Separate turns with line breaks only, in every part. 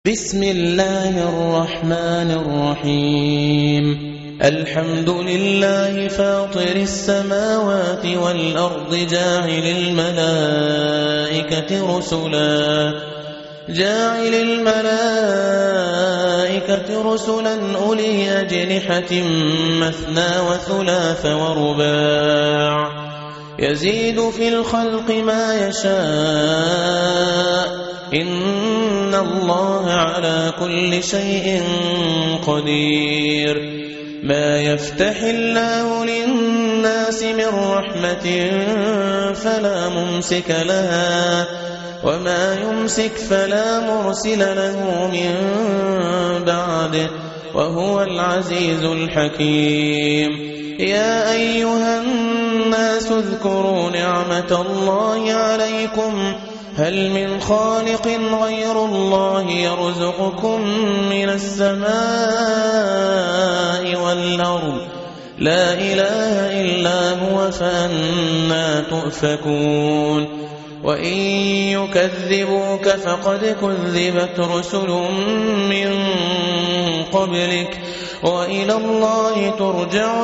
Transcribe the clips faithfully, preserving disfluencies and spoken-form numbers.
بسم الله الرحمن الرحيم الحمد لله فاطر السماوات والأرض جاعل الملائكة رسلا جاعل الملائكة رسلا أولي أجنحة مثنى وثلاث ورباع يزيد في الخلق ما يشاء إن الله على كل شيء قدير ما يفتح الله للناس من رحمة فلا ممسك لها وما يمسك فلا مرسل له من بعده وهو العزيز الحكيم يا أيها الناس اذكروا نعمة الله عليكم هل من خالق غير الله يرزقكم من السماء والأرض لا إله إلا هو فأنى تؤفكون وإن يكذبوك فقد كذبت رسل من قبلك وإلى الله ترجع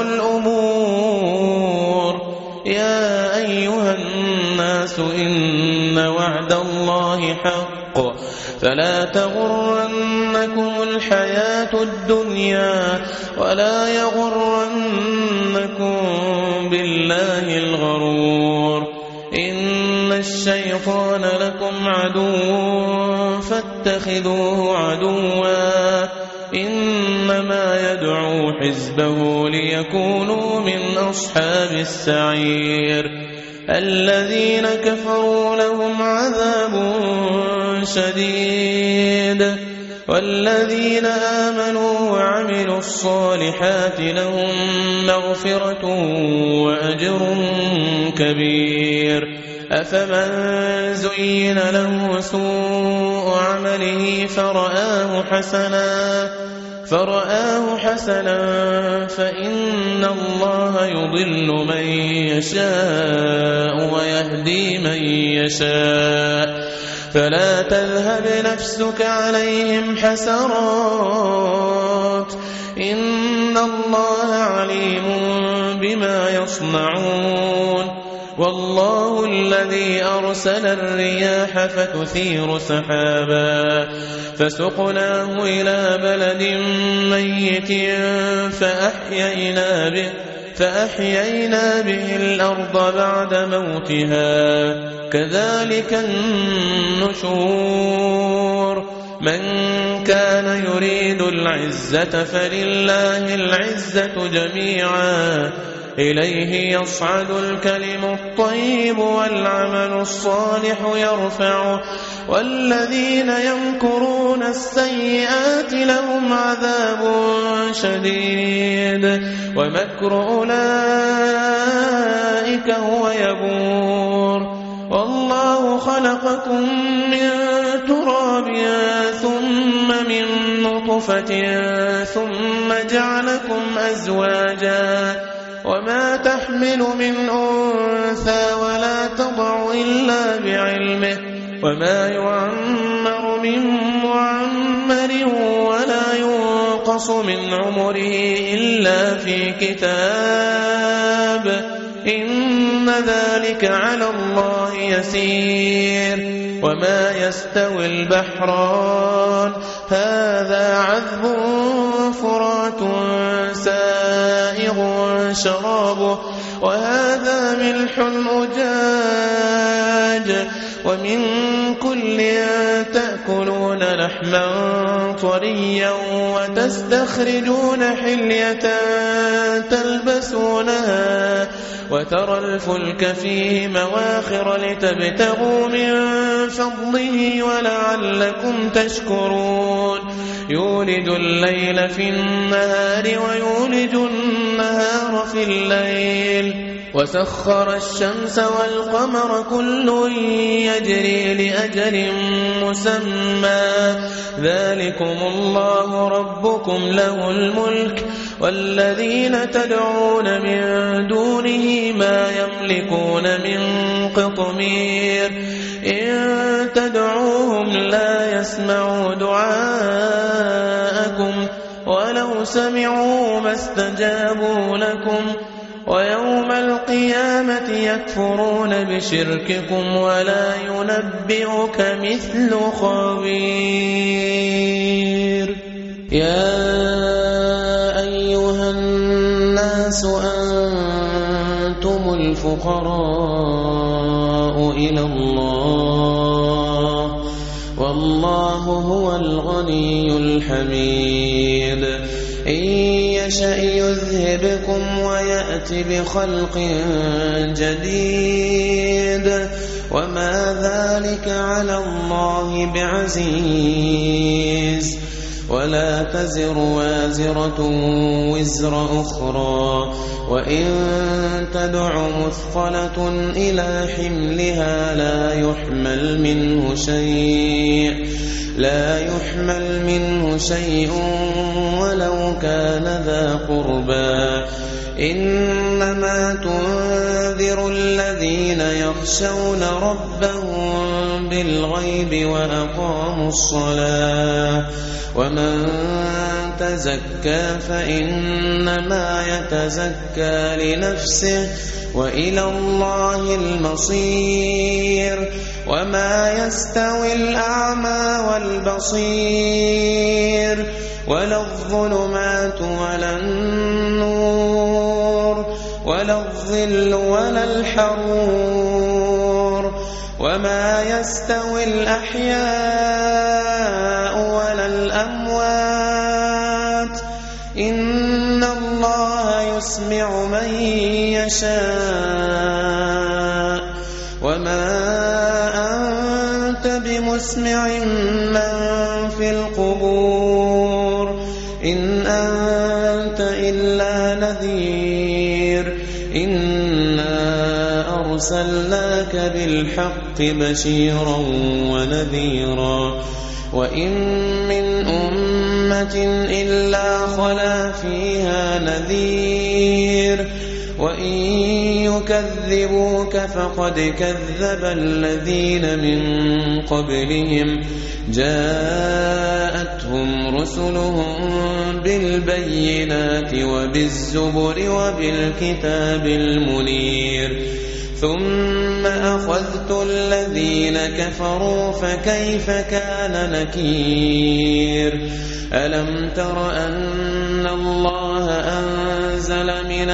الأمور يا أيها الناس إن وعد الله حق فلا تغرنكم الحياة الدنيا ولا يغرنكم بالله الغرور إن الشيطان لكم عدو فاتخذوه عدوا إنما يدعو حزبه ليكونوا من أصحاب السعير الذين كفروا لهم عذاب شديد والذين آمنوا وعملوا الصالحات لهم مغفرة وأجر كبير أفمن زين له سوء عمله فرآه حسنا فرآه حسنا فإن الله يضل من يشاء ويهدي من يشاء فلا تذهب نفسك عليهم حسرات إن الله عليم بما يصنعون والله الذي أرسل الرياح فتثير سحابا فسقناه إلى بلد ميت فأحيينا به فأحيينا به الأرض بعد موتها كذلك النشور من كان يريد العزة فلله العزة جميعا إليه يصعد الكلم الطيب والعمل الصالح يرفعه والذين يمكرون السيئات لهم عذاب شديد ومكر أولئك هو يبور والله خلقكم من تراب ثم من نطفة ثم جعلكم أزواجا وما تحمل من أنثى ولا تضع إلا بعلمه وما يعمر من معمر ولا ينقص من عمره إلا في كتاب إن ذلك على الله يسير وما يستوي البحران هذا عذب فرات سائغ شرابه وهذا ملح أجاج ومن كل تأكلون لحما طريا وتستخرجون حلية تلبسونها وترى الفلك فيه مواخر لتبتغوا من فضله ولعلكم تشكرون يولج الليل في النهار ويولج النهار في الليل وسخر الشمس والقمر كل يجري لأجل مسمى ذلكم الله ربكم له الملك والذين تدعون من دونه ما يملكون من قطمير إن تدعوهم لا لا يسمعوا دعاءكم ولو سمعوا ما استجابوا لكم ويوم القيامة يكفرون بشرككم ولا ينبئك مثل خبير. يا أيها الناس أنتم الفقراء إلى الله والله هو الغني الحميد. إن يشأ يذهبكم ويأت بخلق جديد وما ذلك على الله بعزيز. ولا تزر وازرة وزر أخرى وإن تدع مثقلة إلى حملها لا يحمل منه شيء لا يحمل منه شيء ولو كان ذا قربى. إنما تنذر الذين يخشون ربهم بالغيب وأقاموا الصلاة ومن تزكى فإنما يتزكى لنفسه وإلى الله المصير. وما يستوي الأعمى والبصير ولا الظلمات ولا النور ولا الظل ولا الحرور وما يستوي الأحياء ولا الأموات إن الله يسمع من يشاء وما أنت بمسمع من في القبور إن أنت إلا نذير. إنا أرسلناك بالحق بشيرا ونذيرا وإن من أمة إلا خلا فيها نذير وإن يكذبوك فقد كذب الذين من قبلهم جاءتهم رسلهم بالبينات وبالزبر وبالكتاب المنير ثم أخذت الذين كفروا فكيف كان نكير. ألم تر أن الله أنزل من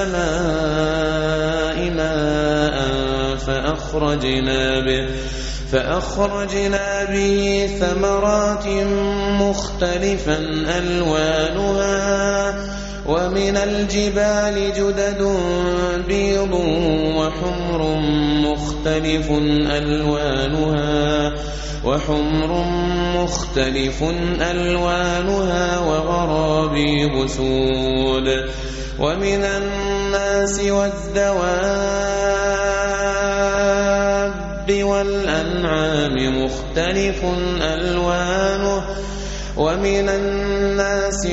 السماء ماء فأخرجنا به فأخرجنا به ثمرات مختلفا ألوانها ومن الجبال جدد بيض وحمر مختلف ألوانها وحمر مختلف ألوانها وغرابيب سود ومن الناس والدواب والأنعام مختلف ألوانه ومن الناس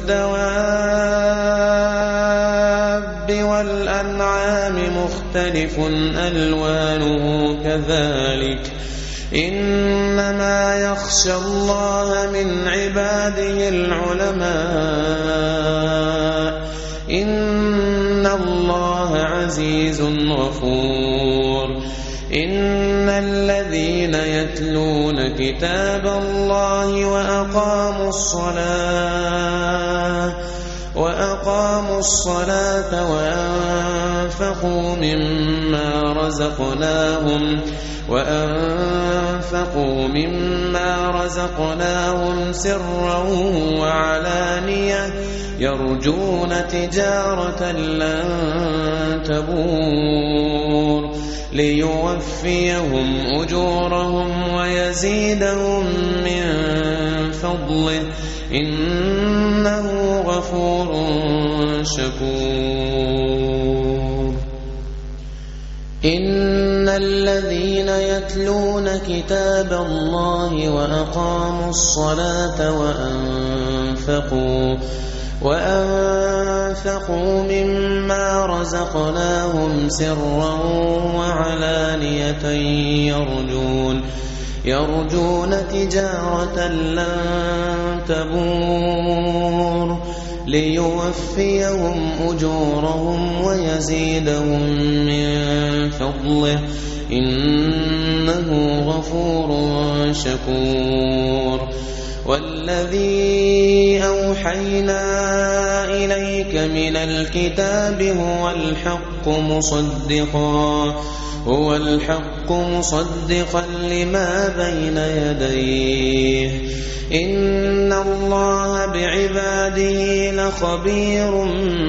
والدواب والأنعام مختلف ألوانه كذلك إنما يخشى الله من عباده العلماء إن الله عزيز غفور. إن الذين يتلون كتاب الله وأقاموا الصلاة وأقاموا الصلاة وأنفقوا مما رزقناهم وأنفقوا مما رزقناهم سرا وعلانية يرجون تجارة لن تبور ليوفيهم أجورهم ويزيدهم من فضله إنه غفور شكور. إن الذين يتلون كتاب الله وأقاموا الصلاة وأنفقوا وأنفقوا مما رزقناهم سرا وعلانية يرجون يرجون تجارة لن تبور ليوفيهم أجورهم ويزيدهم من فضله إنه غفور شكور والذي أوحينا إليك من الكتاب هو الحق مصدقا هو الحق مصدقا لما بين يديه إن الله بعباده لخبير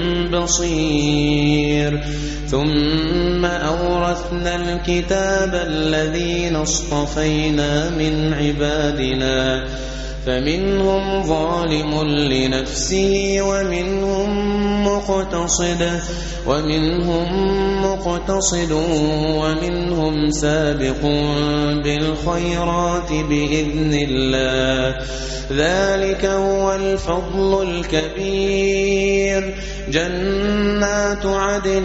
بصير ثم أورثنا الكتاب الذين اصطفينا من عبادنا فمنهم ظالم لنفسه ومنهم مقتصد ومنهم مقتصد ومنهم سابق بالخيرات بإذن الله ذلك هو الفضل الكبير جنات عدن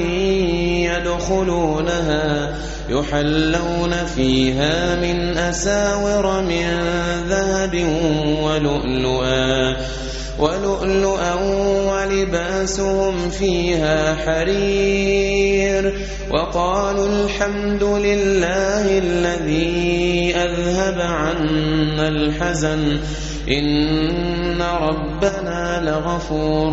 يدخلونها يحلون فيها من أساور من ذهب ولؤلؤا ولؤلؤا ولباسهم فيها حرير وقالوا الحمد لله الذي أذهب عنا الحزن إن ربنا لغفور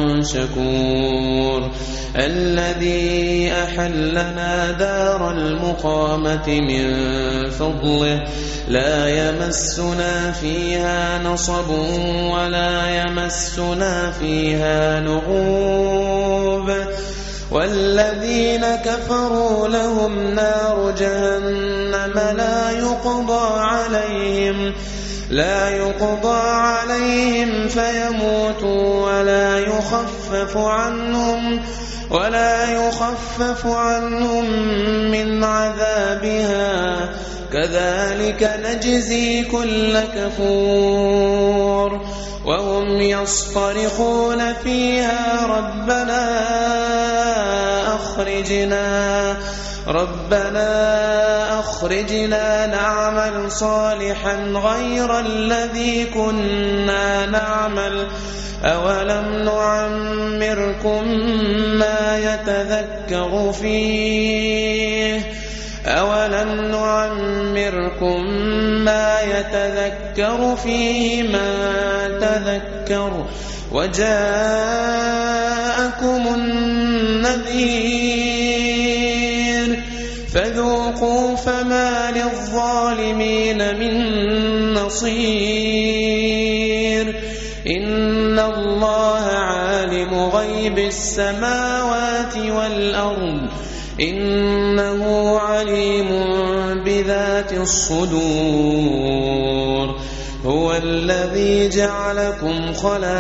شكور الذي أحلنا دار المقامة من فضله لا يمسنا فيها نصب ولا يمسنا فيها لغوب والذين كفروا لهم نار جهنم لا يقضى عليهم لا يقضى عليهم فيموتوا ولا يخفف عنهم ولا يخفف عنهم من عذابها كذلك نجزي كل كفور وهم يصطرخون فيها ربنا أخرجنا ربنا أخرجنا نعمل صالحا غير الذي كنا نعمل أولم نعمركم ما يتذكر فيه أولم نعمركم ما يتذكر فيه ما تذكر وجاءكم النذير فذوقوا فما للظالمين من نصير إن الله عالم غيب السماوات والأرض إنه عليم بذات الصدور هو الذي جعلكم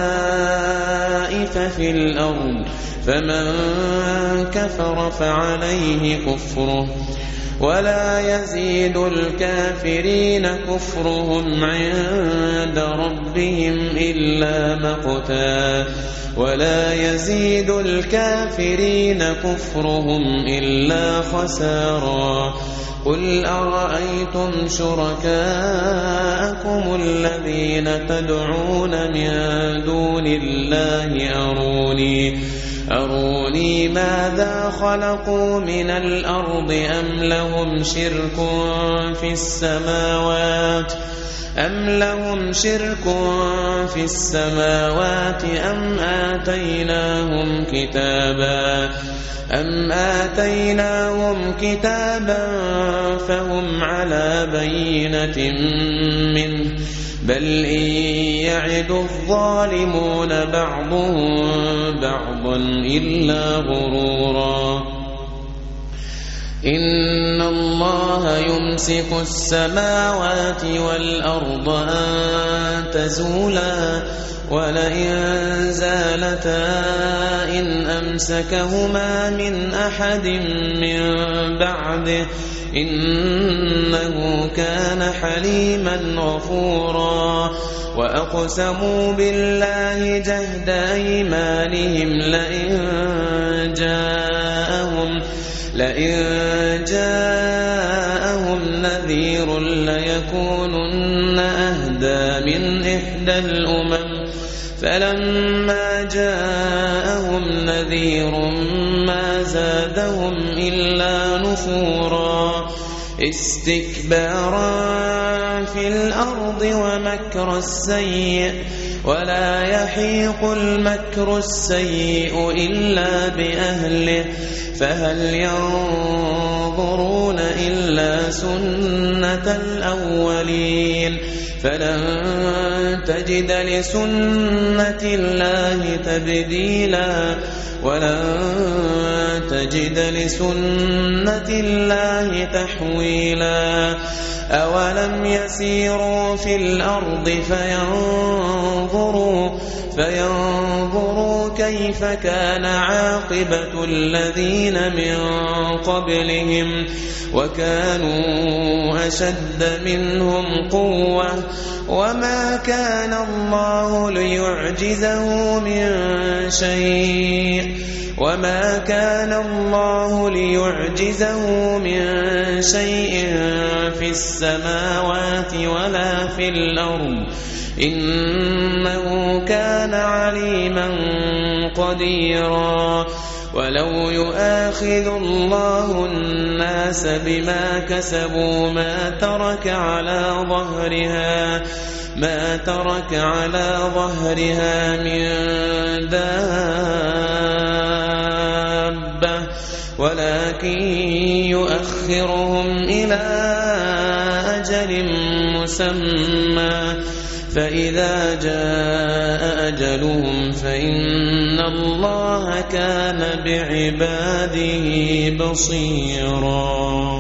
خلائف في الأرض فمن كفر فعليه كفره ولا يزيد الكافرين كفرهم عند ربهم إلا مقتا ولا يزيد الكافرين كفرهم إلا خسارا قل أرأيتم شركاءكم الذين تدعون من دون الله أروني أروني ماذا خلقوا من الأرض أم لهم شرك في السماوات أم لهم شرك في السماوات أم آتيناهم كتابا أم آتيناهم كتابا فهم على بينة منه بل إن يعد الظالمون بعضهم بعضا إلا غرورا إن الله يمسك السماوات والأرض أن تزولا ولئن زالتا إن أمسكهما من أحد من بعده إنه كان حليما غفورا وأقسموا بالله جهد أيمانهم لئن جاءهم لئن جاءهم نذير ليكونن لتكونن أهدى من إحدى الأمم فلما جاءهم نذير ما زادهم إلا نفورا استكبارا في الأرض ومكر السيء ولا يحيق المكر السيء إلا بأهله فهل ينظرون إلا سنة الأولين فلن تجد لسنة الله تبديلا ولن تجد لسنة الله تحويلا أولم يسيروا في الأرض فينظروا فينظروا كيف كان عاقبة الذين من قبلهم وكانوا أشد منهم قوة وما كان الله ليعجزه من شيء وما كان الله ليعجزه من شيء في السماوات ولا في الأرض إنه كان عليما قديرا ولو يؤاخذ الله الناس بما كسبوا ما ترك على ظهرها ما ترك على ظهرها من دابة ولكن يؤخرهم إلى أجل مسمى فإذا جاء أجلهم فإن الله كان بعباده بصيرا.